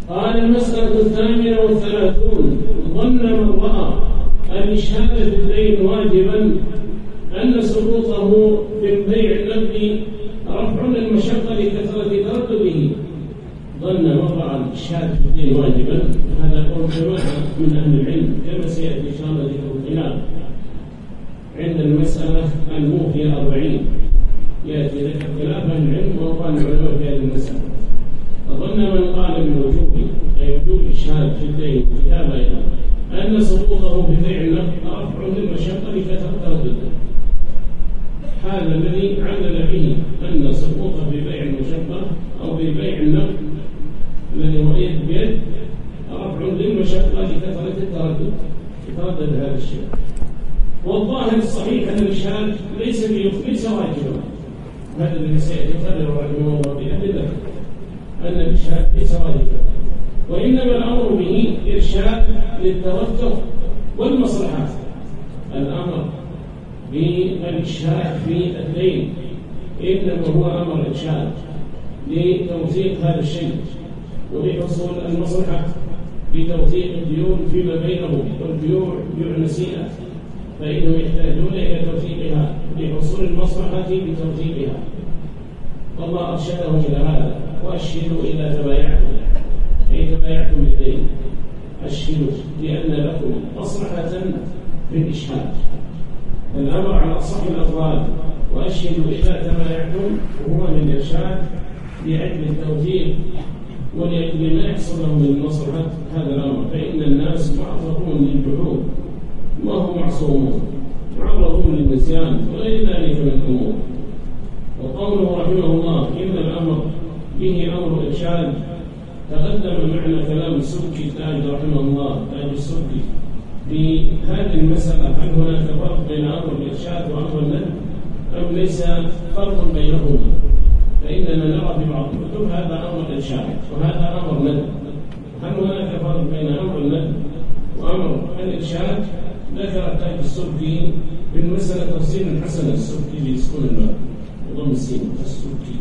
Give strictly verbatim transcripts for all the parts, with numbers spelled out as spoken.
قال المسألة الثامنة والثلاثون: ظن من رأى أن شهادة الدين واجبا أن سقوطه في البيع النقدي رفع للمشقة لكثرة تردده. ظن من رأى شهادة الدين واجبا، هذا قول جماعة من أهل العلم كما سيأتي إن شاء الله ذكر الخلاف عند المسألة الموفية أربعين، يأتي ذكر خلاف أهل العلم وأقوال العلماء في هذه المسألة. فظن من قال بالوجوب أي وجوب الشهادة في الدين كتاب أيضا أن سقوطه في بيع النقد رفع للمشقة لكثرة تردده. هذا الذي علل به أن سقوطه في بيع المشقة أو في بيع النقد الذي هو يد بيد رفع للمشقة لكثرة التردد، يتردد هذا الشيء. والظاهر الصحيح أن الإشهاد ليس ليس واجبا، هذا الذي سيأتي يقرر رحمه الله بأدلة أن الإشهاد ليس واجبا، وإنما الأمر به إرشاد للتوثق والمصلحات. الأمر بالإشهاد في الدين إنما هو أمر إرشاد لتوثيق هذا الشيء ولحصول المصلحة بتوثيق الديون فيما بينهم، والبيوع بيوع نسيئة فإنهم يحتاجون إلى توثيقها لحصول المصلحة بتوثيقها، والله أرشدهم إلى هذا. وأشهدوا إذا تبايعتم، أي تبايعتم بالدين أشهدوا لأن لكم مصلحة في الإشهاد. الأمر على أصح الأفراد وأشهدوا إذا تبايعتم وهو من إرشاد لأجل التوثيق ولأجل ما يحصل لهم من مصلحة هذا الأمر، فإن الناس معرضون للجحود ما هم معصومون، معرضون للنسيان وغير ذلك من الأمور. وقوله رحمه الله إن الأمر به أمر إرشاد تقدم معنا كلام السبكي تاج رحمه الله تاج السبكي في هذه المسألة. هل هناك فرق بين أمر الإرشاد وأمر الندب أم ليس فرق بينهما؟ فإننا نرى في بعض الكتب هذا أمر إرشاد وهذا أمر ندب. هل هناك فرق بين أمر الندب وأمر الإرشاد؟ ذكر تاج السبكي في المسألة تفصيلا حسنا، السبكي بسكون الباء وضم السين السبكي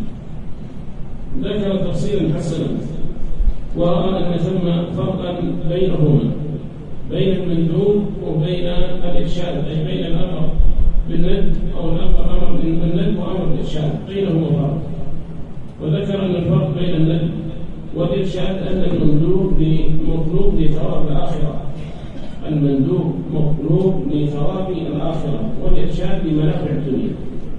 ذكر تفصيلا حسنا ورأى أن ثم فرقا بينهما، بين المندوب وبين الإرشاد، أي بين الأمر بالند أو الأمر أمر بالند وأمر الإرشاد بينهما فرق. وذكر أن الفرق بين الند والإرشاد أن المندوب مطلوب لثواب الآخرة، المندوب مطلوب لثواب الآخرة، والإرشاد لمنافع الدنيا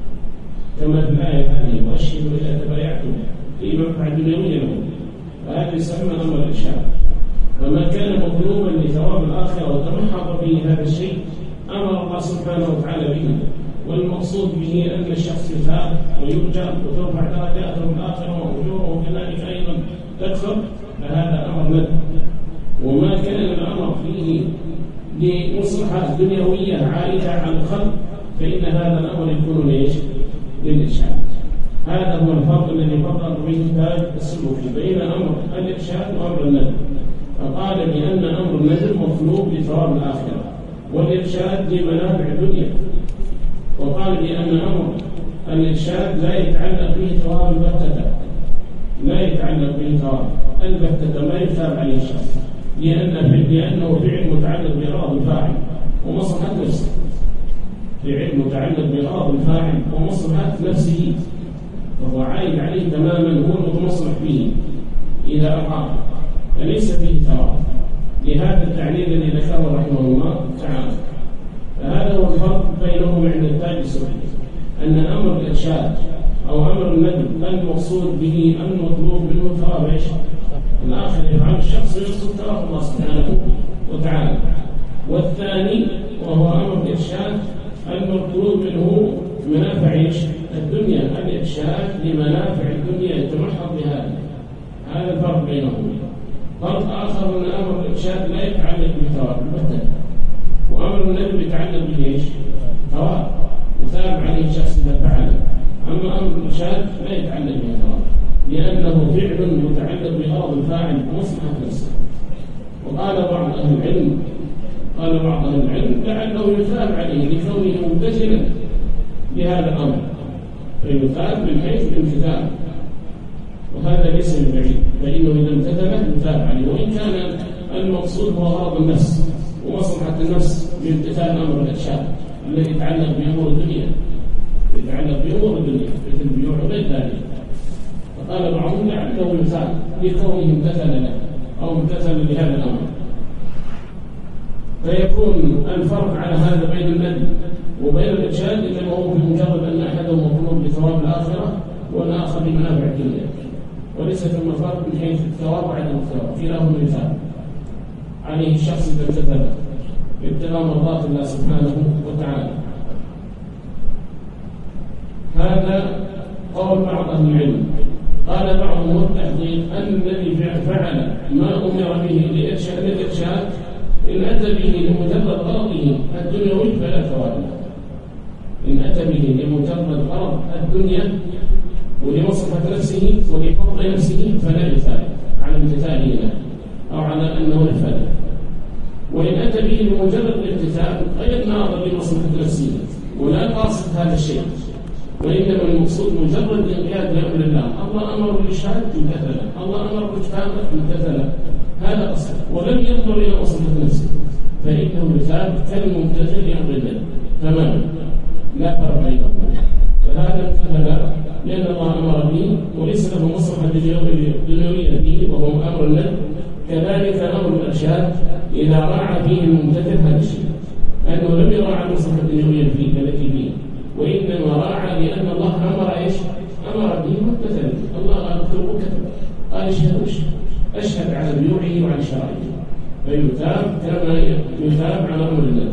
كما في الآية هذه: وأشهدوا إذا تبايعتم في منفعة دنيوية لهم، فهذا يسمى أمر الإرشاد. فما كان مطلوبا لثواب الآخرة وتمحض به هذا الشيء أمر الله سبحانه وتعالى به، والمقصود به أن الشخص يثاب ويرجى وترفع درجاته في الآخرة وأجوره كذلك أيضا تكثر، فهذا أمر ندب. وما كان الأمر فيه لمصلحة دنيوية عائدة على الخلق فإن هذا الأمر يكون ليش؟ للإرشاد. هذا هو الفرق الذي فرق به تاج السبكي بين أمر الإرشاد وأمر الندب. فقال بأن أمر الندب مطلوب لثواب الآخرة والإرشاد لمنافع الدنيا، وقال بأن أمر الإرشاد لا يتعلق به ثواب البتة، لا يتعلق به ثواب البتة، ما يثاب عليه الشخص، لأن لأنه فعل متعلق بغرض الفاعل ومصلحة نفسه، فعل متعلق بغرض الفاعل ومصلحة نفسه، فهو عائد عليه تماما، هو المصلح فيه إذا أقام، فليس فيه ثواب. لهذا التعليل الذي ذكره رحمه الله تعالى. فهذا هو الفرق بينهم عند التاج السبكي، أن أمر الإرشاد أو أمر الندب المقصود به المطلوب منه ثواب ايش؟ الآخر، يفعل الشخص يقصد ثواب الله سبحانه وتعالى. والثاني وهو أمر الإرشاد المطلوب منه منافع ايش؟ الدنيا، الإرشاد لمنافع الدنيا يتمحض بهذا. هذا الفرق بينهم. فرق آخر أن أمر الإرشاد لا يتعلق بثواب البتة، وأمر الندب يتعلق به ايش؟ ثواب يثاب عليه الشخص إذا فعله. أما أمر الإرشاد لا يتعلق به ثواب، لأنه فعل متعلق بغرض الفاعل ومصلحة نفسه. وقال بعض أهل العلم قال بعض أهل العلم لعله يثاب عليه لكونه ممتثلا بهذا الأمر، فيثاب من حيث الامتثال، وهذا ليس ببعيد، فإنه إذا امتثل يثاب عليه. المقصود هو غرض النفس ومصلحة النفس بامتثال أمر الإرشاد الذي يتعلق بأمور الدنيا، يتعلق بأمور الدنيا مثل البيوع وغير ذلك. فقال بعضهم لعله مثال لكونه امتثل له أو امتثل لهذا الأمر. فيكون الفرق على هذا بين الندب وبين الإرشاد إنما هو بمجرد أن أحدهم مطلوب بثواب الآخرة والآخر بمنافع الدنيا، وليس ثم فرق من حيث الثواب وعدم الثواب. كلاهما مثال عليه الشخص إذا امتثل ابتغاء مرضات الله سبحانه وتعالى. هذا قول بعض أهل العلم. قال بعضهم التحقيق أن الذي فعل ما أمر به للإرشاد إن أتى به لمجرد غرضه الدنيوي فلا ثواب له. إن أتى به لمجرد غرض الدنيا ولمصلحة نفسه ولحفظ نفسه فلا يثاب على امتثاله له أو على أنه نفذ. وإن أتى به لمجرد الامتثال غير ناظر لمصلحة نفسه ولا قاصد هذا الشيء، وإنما المقصود مجرد الانقياد لأمر الله. الله أمر بالإرشاد امتثل، الله أمر بالإتقان امتثل، هذا أصل، ولم ينظر إلى مصلحة نفسه فإنه يثاب كالممتثل لأمر الله تماما، لا فرق بينهم. فهذا امتثل لأن الله أمر به وليس له مصلحة دنيوية به وهو أمر الندب. كذلك أمر الإرشاد إذا راعى فيه الممتثل هذا الشيء أنه لم يراعى المصلحة الدنيوية فيه التي فيه، وإنما راعى لأن الله أمر إيش؟ أمر به ممتثل. الله قال اكتبوا وكتب، قال اشهدوا أشهد على بيوعه وعلى شرائعه، فيثاب كما يثاب على أمر الله.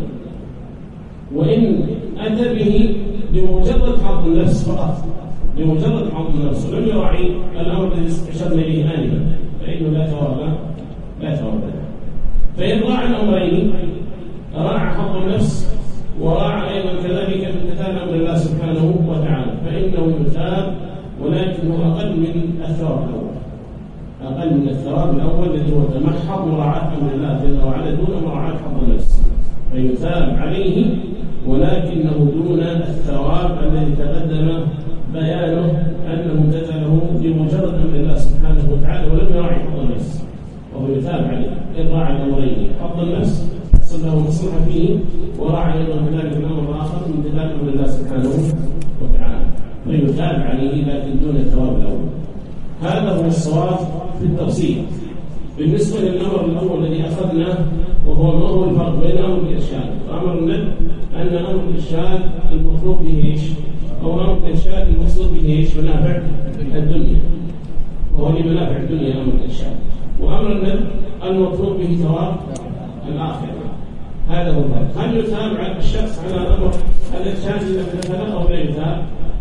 وإن أتى به بمجرد حظ النفس فقط، بمجرد حظ النفس ولم يراعي الأمر الذي أشرنا إليه آنفا فإنه لا ثواب لا ثواب له. فإن راعى الأمرين، راعى حظ النفس وراعى أيضا كذلك امتثال أمر الله سبحانه وتعالى، فإنه يثاب ولكنه أقل من الثواب الأول، أقل من الثواب الأول الذي هو تمحض مراعاة أمر الله جل وعلا دون مراعاة حظ النفس، فيثاب عليه ولكنه دون الثواب الذي تقدم بيانه أنه امتثله بمجرد أمر الله سبحانه وتعالى ولم يراعي حظ النفس، وهو يثاب عليه إن راعى الأمرين. حظ النفس حصل له مصلحة فيه وراعى أيضا كذلك الأمر الآخر من امتثال أمر الله سبحانه وتعالى، فيثاب عليه لكن دون الثواب الأول. هذا هو الصواب في التفصيل. بالنسبة للأمر الأول الذي أخذناه وهو ما هو الفرق بين أمر الإرشاد وأمر الندب، أن أمر الإرشاد المطلوب به إيش؟ أو أمر الإرشاد المقصود به إيش؟ منافع الدنيا، وهو لمنافع الدنيا أمر الإرشاد. وأمر الندب المطلوب به ثواب الآخرة. هذا هو الفرق. هل يثاب على الشخص على أمر الإرشاد إذا امتثل أو لا يثاب؟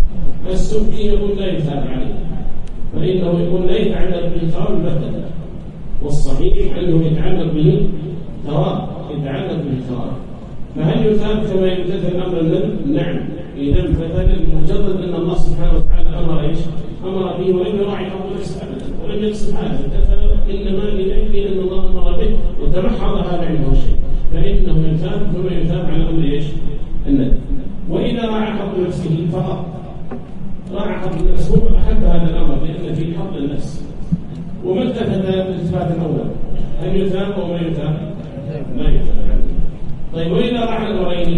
السبكي يقول لا يثاب عليه، فإنه يقول لا يتعلق به ثواب البتة، والصحيح أنه يتعلق به ثواب، يتعلق به ثواب. فهل يثاب كما يمتثل أمر الندب؟ نعم، إذا امتثل بمجرد أن الله سبحانه وتعالى أمر إيش؟ أمر به ولم يراعي حظ النفس أبدا ولم يقصد هذا، امتثل إنما لأجل أن الله أمر به وتمحض هذا عنده شيء، فإنه يثاب كما يثاب على أمر إيش؟ الندب. وإذا راعى حظ نفسه فقط، راعى حظ النفس هو أحب هذا الأمر لأن فيه حظ النفس وما التفت بالإثبات الأول، هل يثاب أو ما يثاب؟ لا يثاب. طيب وإذا راعى الأمرين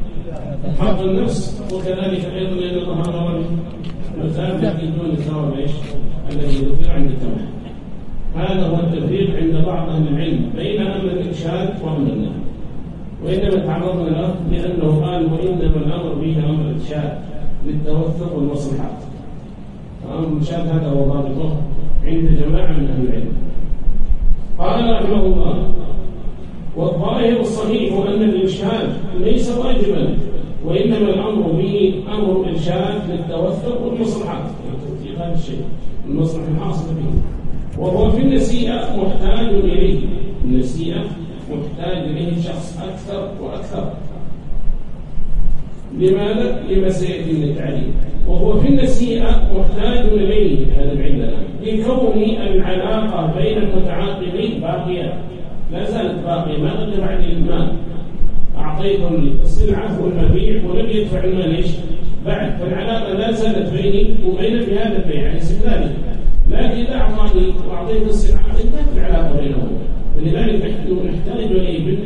حظ النفس وكذلك أيضا لأن الله أمر به يثاب لكن دون الثواب إيش؟ الذي ذكر عند التمام. هذا هو التفريق عند بعض أهل العلم بين أمر الإرشاد وأمر النهي. وإنما تعرضنا له لأنه قال وإنما الأمر به أمر الإرشاد للتوثق والمصلحات. أمر الإرشاد هذا هو ضابطه عند جماعة من أهل العلم. قال رحمه الله والظاهر الصحيح أن الإرشاد ليس واجبا، وإنما الأمر به أمر الإرشاد للتوثق والمصلحات في هذا الشيء المصلحة الحاصلة به، وهو في النسيئة محتاج إليه. النسيئة محتاج إليه الشخص أكثر وأكثر. لماذا؟ لما سيأتي من التعليم. وهو في النسيئة محتاج إليه هذا العلة لكون العلاقة بين المتعاقدين باقية، لا زالت باقية، ما قدر عليه المال، أعطيتهم السلعة والمبيع ولم يدفع المال إيش؟ بعد، فالعلاقة لا زالت بيني وبين في هذا البيع يعني استقلالي، لكن إذا أعطاني وأعطيت السلعة انتهت العلاقة بينهم. فلذلك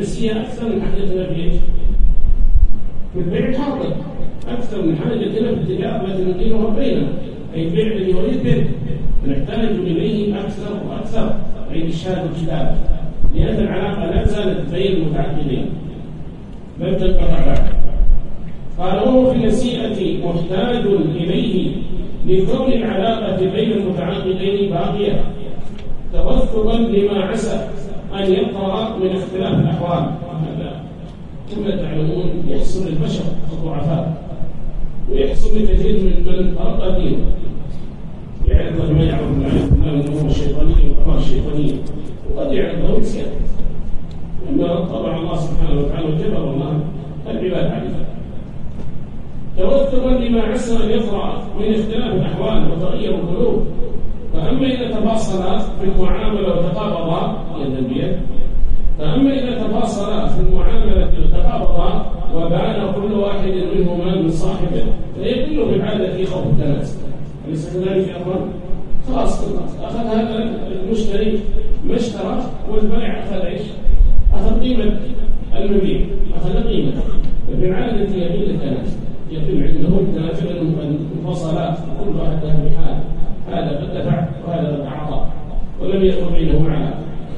نسيها أكثر من حاجتنا في إيش؟ في البيع الحاضر، أكثر من حاجتنا في التجارة التي نقيمها بيننا، أي البيع الذي هو البيع نحتاج إليه أكثر وأكثر، أي إشهاد الكتاب، لأن العلاقة لا زالت بين المتعاقدين بل تنقطع بعد. قال وهو في النسيئة محتاج إليه لكون العلاقة بين المتعاقدين باقية توثقا لما عسى أن يطرأ من اختلاف الأحوال. هذا كما تعلمون يحصل للبشر الضعفاء ويحصل لكثير من من فرق دينه، يعرف ما يعرف من الأمور الشيطانية والأمور الشيطانية، وقد يعرف له نسيان، أما طبع الله سبحانه وتعالى وجبر الله العباد عليه توثقا لما عسى أن يطرأ من اختلاف الأحوال وتغير القلوب. فأما إذا تفاصلا في المعاملة وتقابضا يدا بيد، فأما إذا تفاصلا في المعاملة وتقابضا وبان كل واحد منهما من صاحبه فيقل في العادة في خوف التنازل. أليس كذلك يا أخوان؟ خلاص أخذ هذا المشتري ما اشترى والبائع أخذ إيش؟ أخذ قيمة المبيع، أخذ قيمة، ففي العادة يقل التنازل، يقل عنده التنازل المفصلات كل واحد له بحال، هذا قد دفع وهذا قد أعطى ولم يكن بينهما علاقة.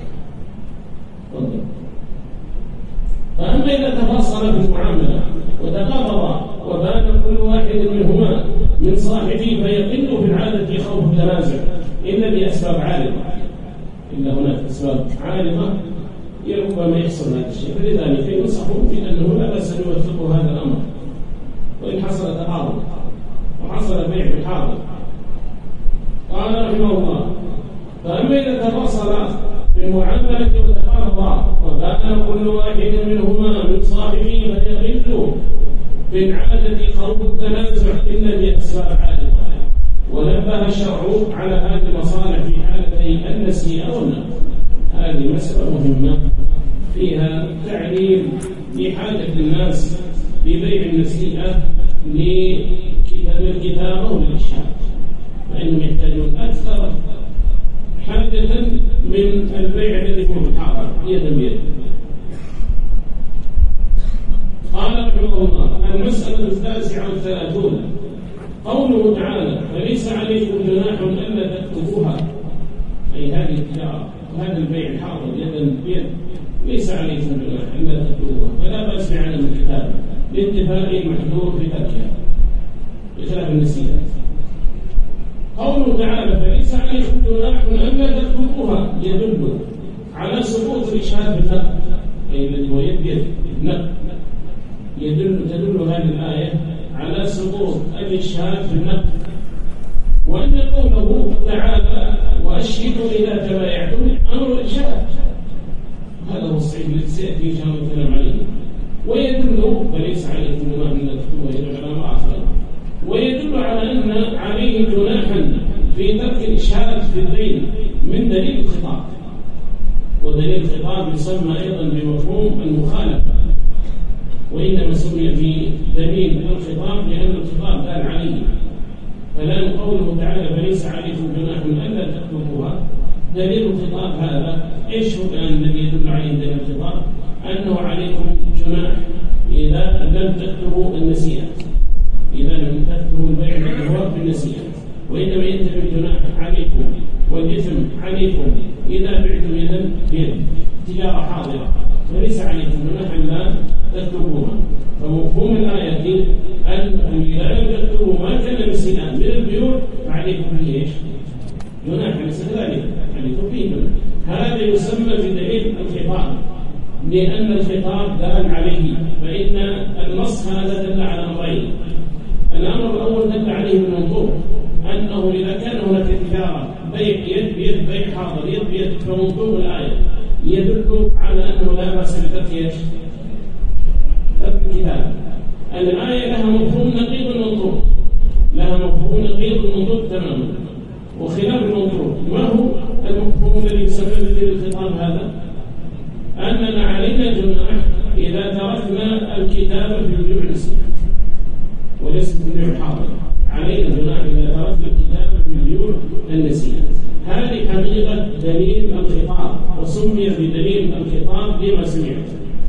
فأما إذا تفاصل في المعاملة وتقابضا وبان كل واحد منهما من صاحبه فيقل في العادة خوف التنازع إلا بأسباب عارضة، إلا هناك أسباب عارضة ربما يحصل هذا الشيء، فلذلك ينصحون في أنه لا بأس أن يوثقوا هذا الأمر. وإن حصل تقابض وحصل بيع في الحاضر قال رحمه الله فأما إذا تفاصل في المعاملة وتقابضا وبان كل واحد منهما من صاحبه فيقل في العادة خوف التنازع إلا بأسباب عارضة. ونبه الشرع على هذه المصالح في حالتي النسيئة والنقد. هذه مسألة مهمة فيها تعليل لحاجة الناس ببيع النسيئة للكتابة وللإشهاد، فإنهم يحتاجون أكثر حاجة من البيع الذي هو بالحاضر يدا بيد. قال رحمه الله المسألة التاسعة والثلاثون قوله تعالى فليس عليكم جناح ألا تكتبوها، أي هذه التجارة وهذا البيع الحاضر يدا بيد ليس عليكم جناح ألا تكتبوها، فلا بأس بعدم الكتابة لاتفاق المحذور في تركها بخلاف النسيئة. قوله تعالى فليس عليكم جناح ألا تكتبوها يدل على سقوط الإشهاد بالنقد، أي الذي هو يد بيد النقد، يدل تدل هذه الآية على سقوط الإشهاد في النقد. وأن قوله تعالى وأشهدوا إذا تبايعتم أمر الإشهاد، هذا هو الصحيح الذي سيأتي إن شاء الله الكلام عليه. ويدل فليس عليكم جناح ألا تكتبوها يدل على ما آخر، ويدل على أن عليه جناحا في ترك الإشهاد في الدين من دليل الخطاب، ودليل الخطاب يسمى أيضا بمفهوم المخالفة، وإنما سمي في دليل الخطاب لأن الخطاب دال عليه. فلان قوله تعالى فليس عليكم جناح ألا تكتبوها دليل الخطاب هذا إيش هو كان الذي يدل عليه دليل الخطاب؟ أنه عليكم جناح إذا لم تكتبوا النسيئة، إذا لم تكتبوا البيع الذي هو في النسيئة، وإنما ينتبه الجناح عليكم والإثم عليكم إذا بعتم يدا بيد تجارة حاضرة، فليس عليكم جناح لا تكتبوها. فمفهوم الآية أن إذا لم تكتبوا ما كان نسيئا من البيوع فعليكم فيه إيش؟ جناح، ليس كذلك عليكم فيه جناح. هذا يسمى بدليل الخطاب لأن الخطاب دال عليه، فإن النص هذا دل على أمرين. الأمر الأول دل عليه بالمنظور أنه إذا كان هناك تجارة بيع يد بيد بيع حاضر يد بيد فمنظور الآية يدل على أنه لا بأس بترك ترك الكتاب. الآية لها مفهوم نقيض المنظور، لها مفهوم نقيض المنظور تماما وخلاف المنظور. ما هو المفهوم الذي يسمى بدليل الخطاب هذا؟ أننا علينا جناح إذا تركنا الكتاب في البيوع النسيئة وليس في البيوع الحاضر، علينا جناح إذا تركنا الكتاب في البيوع النسيئة. هذه حقيقة دليل الخطاب وسمي بدليل الخطاب لما سمعت،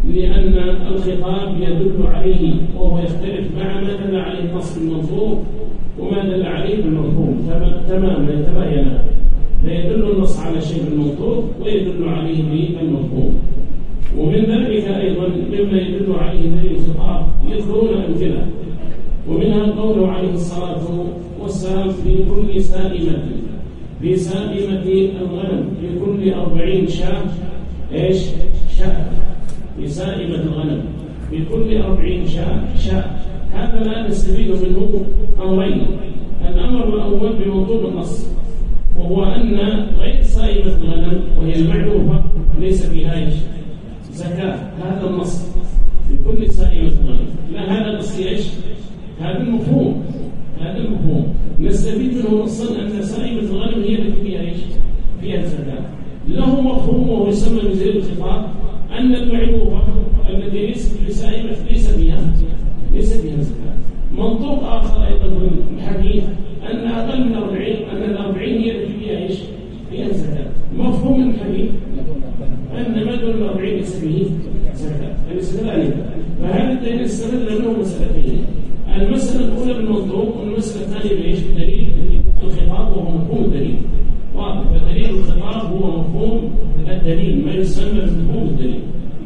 لأن الخطاب يدل عليه وهو يختلف مع ما دل عليه النص المنصوب وما دل عليه بالمفهوم تماما يتباينان، فيدل النص على شيء بالمنطوق ويدل عليه بالمفهوم. ومن ذلك أيضا مما يدل عليه دليل الخطاب يذكرون أمثلة، ومنها قوله عليه الصلاة والسلام في كل سائمة في سائمة الغنم في كل أربعين شاة إيش شاة في سائمة الغنم في كل أربعين شاة شاة. هذا لا نستفيد منه أمرين. الأمر الأول بموضوع النص، وهو أن غير سائمة الغنم وهي المعروفة ليس فيها إيش زكاة. هذا النص في كل سائمة الغنم، لا هذا نص إيش هذا المفهوم هذا المفهوم نستفيد منه نصا أن سائمة الغنم هي التي فيها إيش فيها زكاة. له مفهوم وهو يسمى بزيادة الخطاب أن المعروفة التي ليست بسائمة ليس فيها ليس فيها زكاة. منطوق آخر أيضا من الحديث أن أقل من أربعين أن الأربعين هي التي فيها إيش فيها زكاة. مفهوم الحديث أن ما دون الأربعين ليس فيه زكاة. أليس كذلك؟ فهذا الدليل استدل منه مسألتين، المسألة الأولى بالمنطوق والمسألة الثانية بإيش بدليل الخطاب وهو مفهوم الدليل. واضح. فدليل الخطاب هو مفهوم الدليل، ما يسمى بمفهوم الدليل.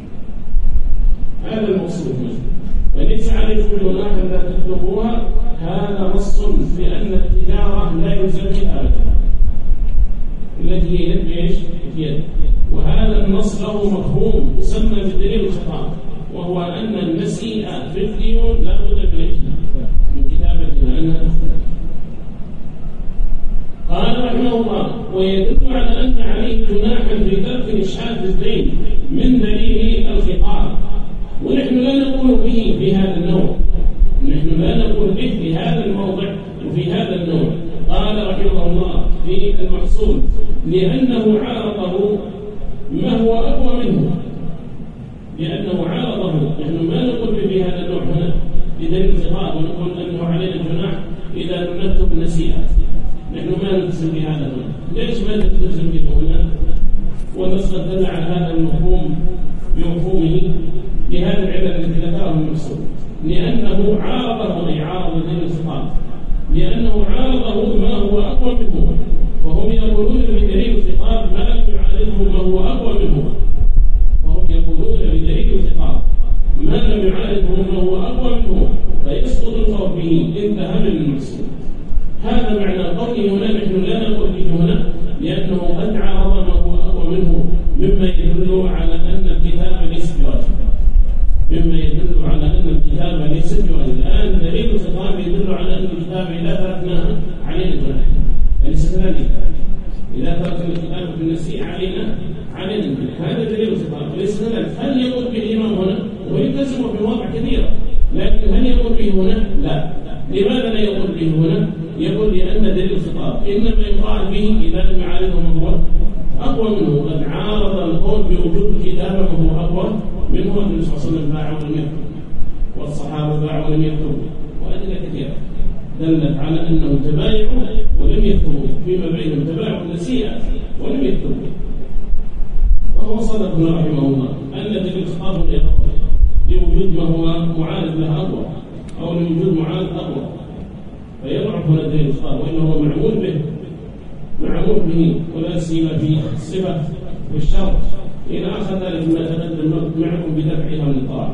هذا المقصود منه. وليس عليكم جناح لا تكتبوها، هذا نص بأن التجارة لا يلزم كتابتها التي هي يد بإيش يد. وهذا النص له مفهوم يسمى بدليل الخطاب، وهو أن النسيئة في الديون لا بد من كتابتها أنها تكتب. قال رحمه الله: ويدل على أن عليه جناحا في ترك إشحاذ الدين من دليل الخطاب، ونحن لا نقول به في هذا النوع نحن لا نقول به في هذا الموضع وفي هذا النوع. قال رحمه الله في المحصول: لأنه عارضه ما هو أقوى منه لأنه عارضه نحن ما نقول به في هذا النوع هنا بدليل الخطاب ونقول أنه علينا جناح إذا نكتب النسيئة. نحن ما نلتزم بهذا هنا. ليش ما نلتزم به هنا؟ والنص قد دل على هذا المفهوم بمفهومه لهذا العلة التي ذكرها المحصول، لأنه عارضه أي عارض دليل الخطاب لأنه عارضه ما هو أقوى منه، وهم يقولون بدليل الخطاب ما لم يعارضه ما هو أقوى منه وهم يقولون بدليل الخطاب ما لم يعارضه ما هو أقوى منه فيسقط القول به. انتهى من المحصول. هذا معنى قوله هنا نحن لا نقول به هنا لأنه قد عارض ما هو أقوى منه، مما يدل على أن الكتاب ليس بواجب مما يدل على أن الكتاب ليس بواجب. الآن دليل الخطاب يدل على أن الكتاب إذا تركناها علينا جناح، أليس كذلك؟ إذا تركنا الكتاب بالنسيء علينا علينا جناح. هذا دليل الخطاب وليس كذلك. هل يقول به الإمام هنا؟ ويلتزم في مواضع كثيرة، لكن هل يقول به هنا؟ لا. لماذا لا يقول به هنا؟ يقول لأن دليل الخطاب إنما يقال به إذا لم يعارضه ما هو أقوى منه. قد عارض القول بوجود الكتابة ما هو أقوى منه. النبي صلى الله عليه وسلم باع ولم يكتب، والصحابة باعوا ولم يكتبوا، وأدلة كثيرة دلت على أنهم تبايعوا ولم يكتبوا، فيما بينهم تبايعوا النسيئة ولم يكتبوا. وهو صدقنا رحمه الله أن دليل الخطاب لوجود ما هو معارض له أقوى أو لوجود معارض أقوى، فيضعف هنا دليل الخطاب، وإنه هو معمول به معمول به ولا سيما في الصفة والشرط إلى آخر ذلك ما تقدم معكم بدفعها من الطاعة.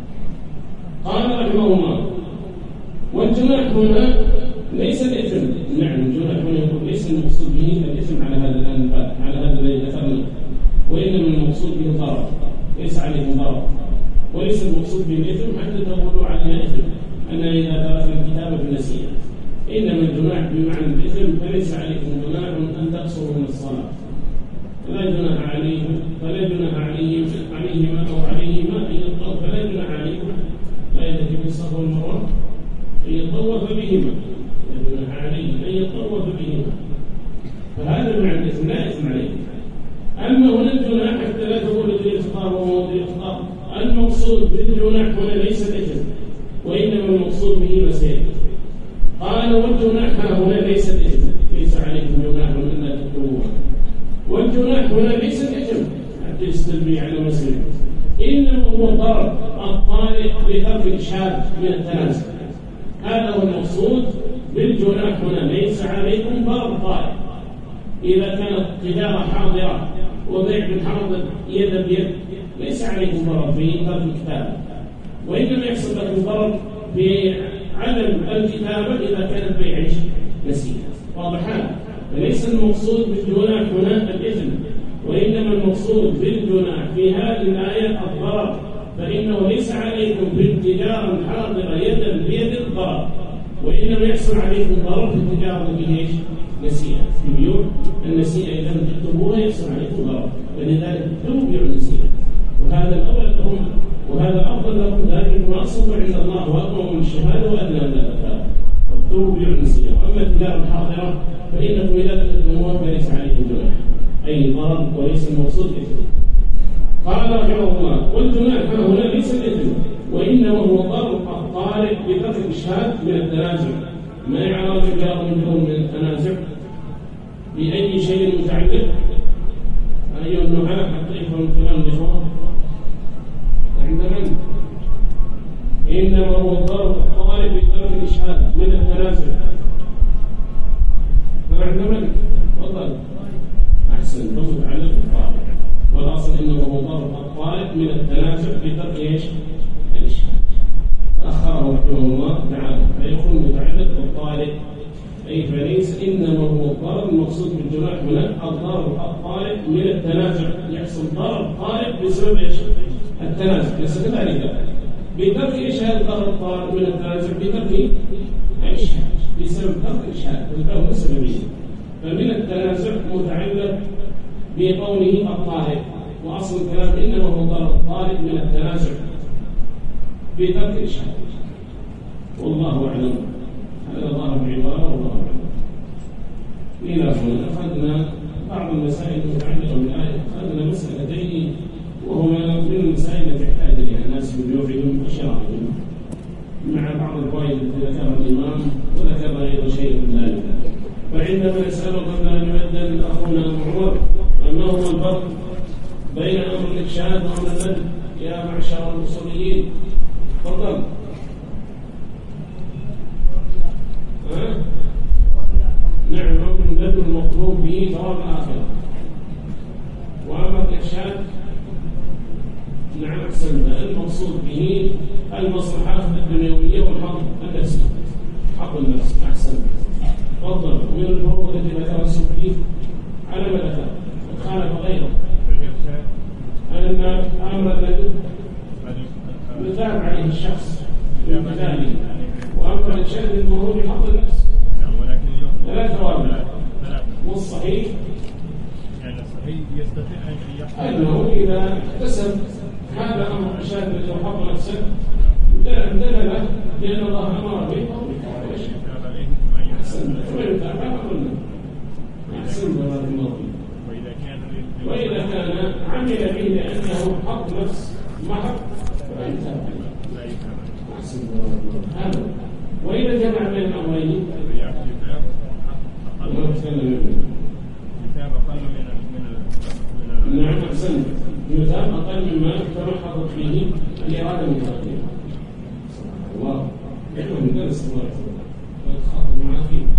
قال رحمه الله: والجناح هنا ليس الإثم. نعم الجناح هنا يقول ليس المقصود به الإثم على هذا الآن على هذا الذي ذكرنا، وإنما المقصود به الضرر، ليس عليكم ضرر، وليس المقصود به الإثم حتى تقولوا علينا إثم أن إذا تركنا الكتاب بالنسيئة. إنما الجناح بمعنى الإثم، فليس عليكم جناح أن تقصروا من الصلاة، فلا جناح عليهم فلا جناح عليهم عليهما أو عليهما أن يطوف فلا جناح عليكم لا يأتي بالصفا والمروة أن يطوف بهما، لا جناح عليه أن يطوف بهما. فهذا معنى الإثم، لا إثم عليكم. أما هنا الجناح حتى لا تقول دليل الخطاب وموضوع الخطاب، المقصود بالجناح هنا ليس الإثم، وإنما المقصود به مسائل. قال: والجناح هنا ليس الإثم، ليس عليكم جناح أن لا تكتبوها. والجناح هنا ليس الإثم حتى يستدل على مسألة. إنما هو الضرر الطارئ بترك الإشهاد من التنازل. هذا هو المقصود بالجناح هنا، ليس عليكم ضرر طارئ. إذا كانت تجارة حاضرة وبيع بالحاضر يدا بيد ليس عليكم ضرر في ترك الكتابة، وإنما يحصل لكم ضرر بعدم الكتابة إذا كان البيع نسيئا. واضح هذا؟ فليس المقصود بالجناح هنا الإثم، وإنما المقصود بالجناح في هذه الآية الضرر، فإنه ليس عليكم بالتجارة الحاضرة يدا بيد الضرر، وإنما يحصل عليكم ضرر في التجارة بإيش؟ نسيئة. في بيوع النسيئة إذا لم تكتبوها يحصل عليكم ضرر، ولذلك اكتبوا بيوع النسيئة، وهذا الأول لكم وهذا أفضل لكم، ذلك ما أصبح عند الله وأقوم من الشهادة وأدنى من الأثار. اكتبوا بيوع النسيئة. وأما التجارة الحاضرة فإنكم إذا تكتبوها فليس عليكم جناح أي ضرر، وليس المقصود إثم. قال رحمه الله: والجناح هنا ليس الإثم، وإنما هو ضرر الطارئ بترك الإشهاد من التنازع. ما يعرف جار منهم من التنازع بأي شيء متعلق؟ أيها النحاة حتى يفهم كلام الإخوان عند من؟ إنما هو الضرر الطارئ بترك الإشهاد من التنازع. فعند من؟ تفضل. أحسن، متعلق بالطارئ، والأصل إنه هو ضرر الطارئ من التنازع بترك إيش؟ الإشهاد. أخره رحمه الله تعالى فيكون متعلق بالطارئ، أي فليس إنما هو الضرر المقصود بالجناح هنا الضرر الطارئ من التنازع. يحصل ضرر طارئ بسبب إيش؟ التنازع. ليس كذلك بترك إشهاد الضرر الطارئ من التنازع بترك الإشهاد بسبب ترك الإشهاد، والله سببيه. فمن التنازع متعلق بقوله الطارئ، وأصل الكلام إنما هو الضرر الطارئ من التنازع بترك الإشهاد. والله أعلم. هذا ظاهر العبارة والله أعلم. إلى هنا أخذنا بعض المسائل المتعلقة بالآية. أخذنا مسألتين وهما من المسائل التي يحتاج إليها الناس ببيوعهم وشرائهم، مع بعض الفوائد التي ذكرها الإمام وذكر أيضا شيء من ذلك. فعندما نسأل قبل أن يبدل أخونا عمر ما هو الفرق بين أمر الإرشاد وأمر الندب يا معشر المصلين؟ تفضل. أه؟ نعم، أمر الندب المطلوب به ثواب الآخرة، وأمر الإرشاد نعم أحسنت المقصود به المصلحة الدنيوية والحق النفسي، حق النفس. أحسنت، تفضل. ومن الفروق التي ذكرها السبكي على ما ذكر وخالف غيره أن أمر الندب يثاب عليه الشخص بمثاله، وأمر الإرشاد المرور بحق النفس لا ثواب. والصحيح يعني الصحيح يستطيع أن يحصل أنه إذا اكتسب هذا أمر الإرشاد الذي يحق نفسه دل له لأن الله أمر به أو بكافر الشيء. أحسن ويتابع قلنا أحسن بارك الله فيك. وإذا كان عمل به لأنه حق نفس محض فلا يتابع. أحسن بارك الله. هذا وإذا جمع بين الأمرين ما تكلم يتاب أقل من نعم أحسن، يتاب أقل مما تمحضت فيه الإرادة من تقديمها. الله يحمد من درس الله ويتخاطب معه فيه.